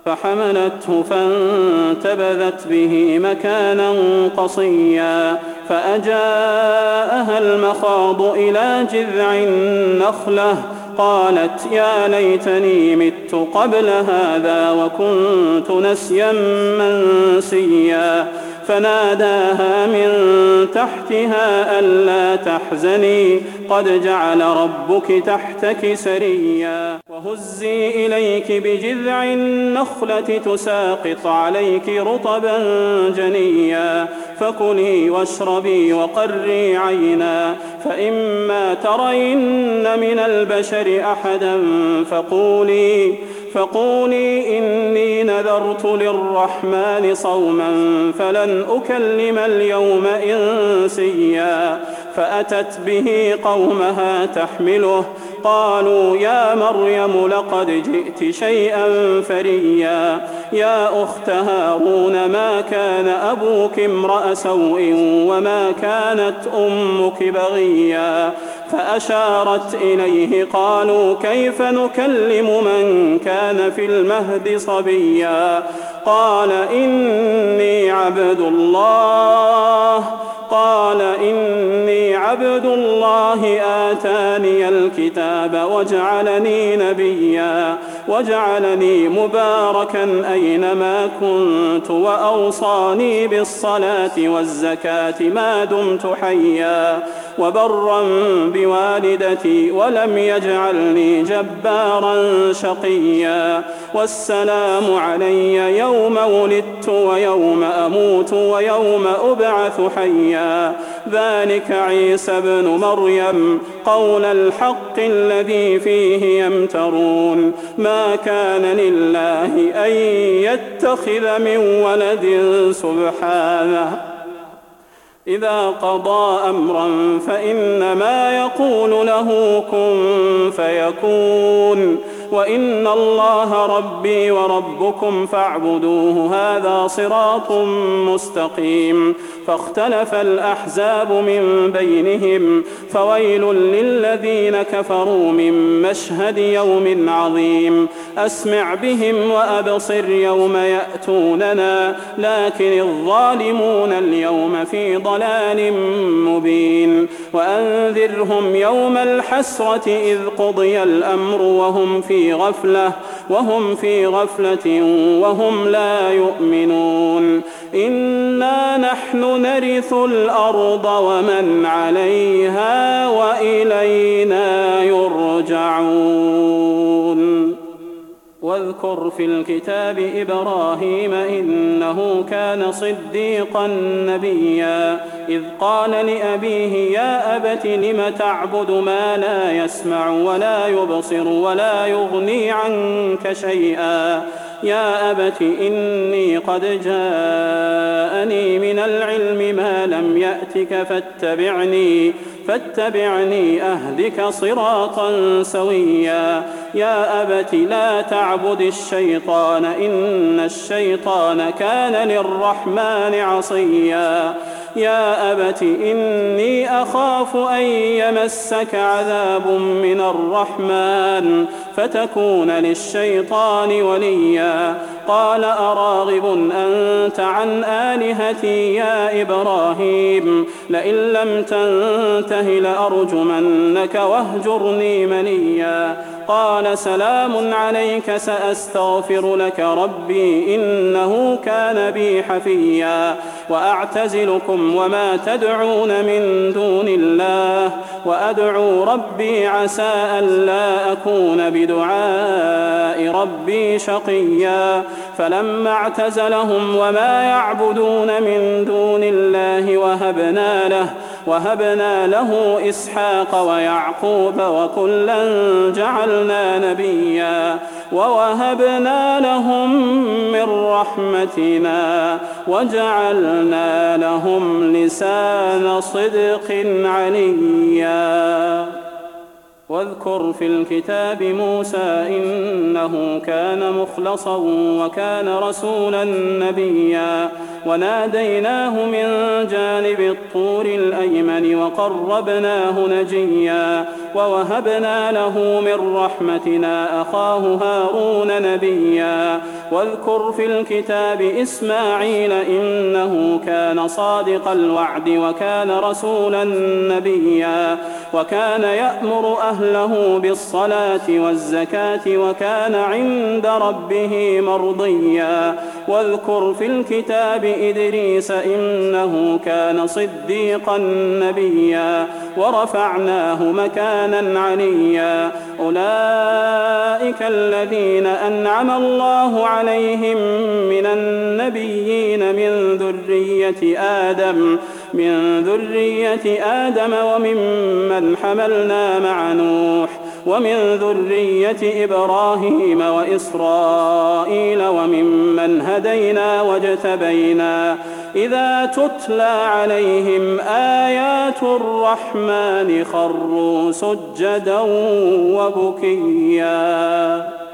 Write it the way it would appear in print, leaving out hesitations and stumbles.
فحملته فانتبذت به مكانا قصيا فأجاءها المخاض إلى جذع النخلة قالت يا ليتني مت قبل هذا وكنت نسيا منسيا فناداها من تحتها ألا تحزني قد جعل ربك تحتك سريا وهزي إليك بجذع النخلة تساقط عليك رطبا جنيا فكلي واشربي وقري عينا فإما ترين من البشر أحدا فقولي إني نذرت للرحمن صوما فلن أكلم اليوم إنسيا فأتت به قومها تحمله قالوا يا مريم لقد جئت شيئا فريا يا أخت هارون ما كان أبوك امرأ سوء وما كانت أمك بغيا فأشارت إليه قالوا كيف نكلم من كان في المهد صبيا قال إني عبد الله آتاني الكتاب وجعلني نبيا وجعلني مباركا أينما كنت وأوصاني بالصلاة والزكاة ما دمت حيا وبرا بوالدتي ولم يجعلني جبارا شقيا والسلام علي يوم ولدت ويوم أموت ويوم أبعث حيا ذلك عيسى بن مريم قول الحق الذي فيه يمترون ما كان لله أن يتخذ من ولد سبحانه إذا قضى أمرا فإنما يقول له كن فيكون وإن الله ربي وربكم فاعبدوه هذا صراط مستقيم فاختلف الأحزاب من بينهم فويل للذين كفروا من مشهد يوم عظيم أسمع بهم وأبصر يوم يأتوننا لكن الظالمون اليوم في ضلال مبين وأنذرهم يوم الحسرة إذ قضي الأمر وهم في غفلة وهم لا يؤمنون إنا نحن نرث الأرض ومن عليها وإلينا يرجعون واذكر في الكتاب إبراهيم إنه كان صديقا نبيا إذ قال لأبيه يا أبت لم تعبد ما لا يسمع ولا يبصر ولا يغني عنك شيئا يا أبت إني قد جاءني من العلم ما لم يأتك فاتبعني أهدك صراطا سويا يا أبت لا تعبد الشيطان إن الشيطان كان للرحمن عصيا يا أبت إني أخاف أن يمسك عذاب من الرحمن فتكون للشيطان وليا قال أراغب أنت عن آلهتي يا إبراهيم لئن لم تنته لأرجمنك واهجرني مليا قال سلام عليك سأستغفر لك ربي إنه كان بي حفيا وأعتزلكم وما تدعون من دون الله وأدعو ربي عسى ألا أكون بدعاء ربي شقيا فلما اعتزلهم وما يعبدون من دون الله وهبنا له إسحاق ويعقوب وكلا جعلنا نبيا ووهبنا لهم من رحمتنا وجعلنا لهم لسان صدق عليا واذكر في الكتاب موسى إنه كان مخلصا وكان رسولا نبيا وناديناه من جانب الطور الأيمن وقربناه نجيا ووهبنا له من رحمتنا أخاه هارون نبيا واذكر في الكتاب إسماعيل إنه كان صادق الوعد وكان رسولا نبيا وكان يأمر أهله بالصلاة والزكاة وكان عند ربه مرضيا واذكر في الكتاب إدريس إنه كان صديقا نبيا ورفعناه مكانا عليا أولئك الذين أنعم الله عليهم من النبيين من ذرية آدم وممن حملنا مع نوح ومن ذرية إبراهيم وإسرائيل وممن هدينا واجتبينا إذا تتلى عليهم آيات الرحمن خروا سجدا وبكيا.